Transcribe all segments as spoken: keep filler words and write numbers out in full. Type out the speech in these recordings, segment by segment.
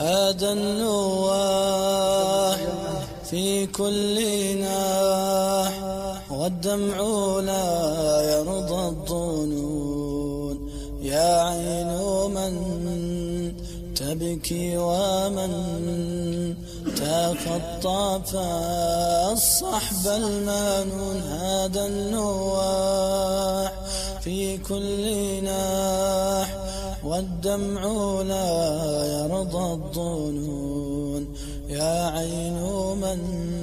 هذا النواح في كل ناح والدمع لا يرضى الظنون يا عين من تبكي ومن تخطف الصحب المنون هذا النواح في كل ناح والدمع لا يرضى الظنون يا عين من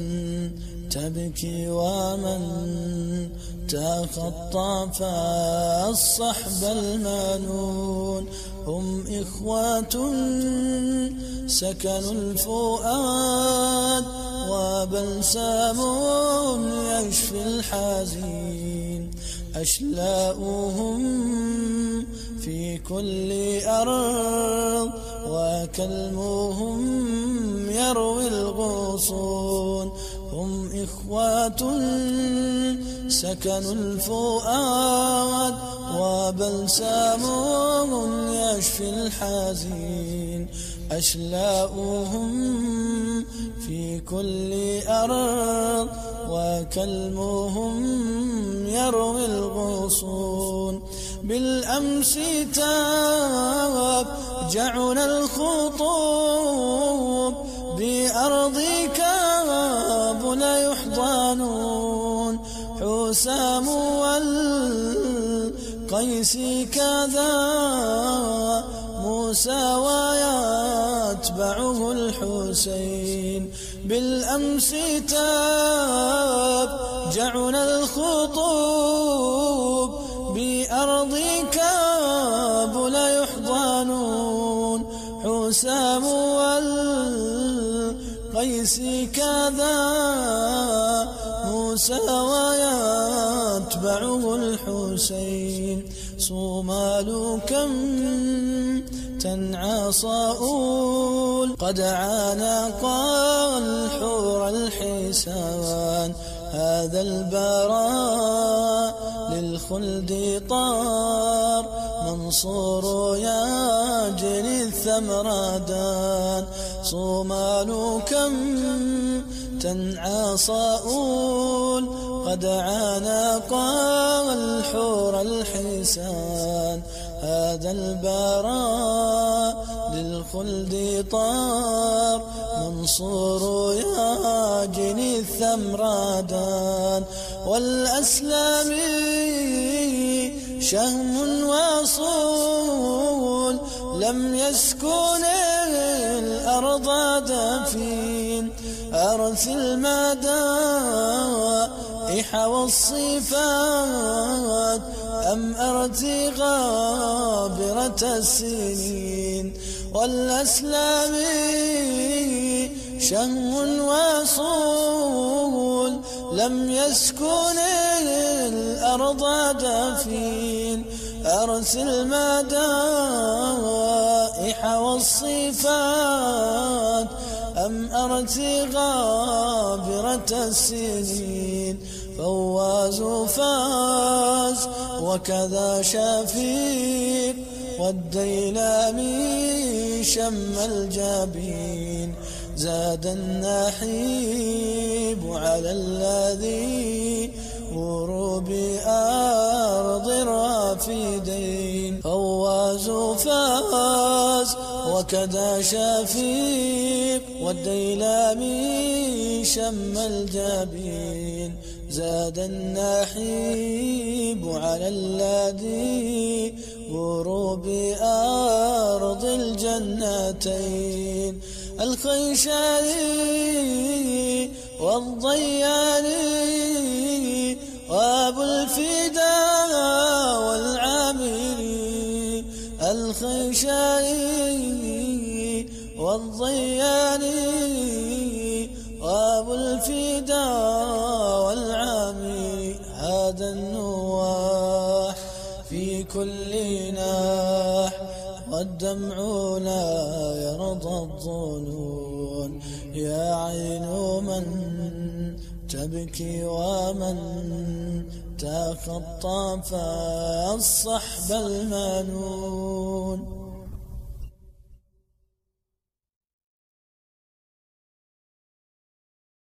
تبكي ومن تخطف الصحب المنون هم إخوة سكنوا الفؤاد وبلسام يشفي الحزين أشلاؤهم في كل أرض وكلمهم يروي الغصون هم إخوة سكنوا الفؤاد وبلسام يشفي الحزين أشلاؤهم في كل أرض وكلمهم يروي الغصون بالأمس تاب جعنا الخطوب بأرضك بنا يحضنون حسام والقيس كذا موسى ويتبعه الحسين بالأمس تاب جعنا الخطوب بأرضك بلا يحضنون حسام والقيس كذا موسى ويتبعه الحسين صومال كم تنعى صاؤول قد عانق الحور الحسان هذا البراء للخلد طار منصور يجري الثمردان صومال كم تنعى صاؤول قد عانق الحور الحسان هذا البراء للخلد طار منصور يجني الثمردان والأسلام شهم وصول لم يسكن الأرض دفين أرث المدائح والصفات أم أرث غابرة السنين والأسلام شهم وصول لم يسكن الأرض دفين أرث المدائح والصفات أم أرث غابرة السنين فواز فاز وكذا شفيق والديلمي شم الجبين زاد النحيب على الذي وروا بأرض الرافدين فواز فاز وكذا شفيق والديلمي شم الجبين زاد النحيب على الذي وروا بأرض الجنتين الخيشاني والضياني وابو الفداء والعامري الخيشاني والضياني وابو الفداء والعامري هذا النواح في كل ناح والدمع لا يرضى الظنون يا عين من تبكي ومن تخطف الصحب المنون.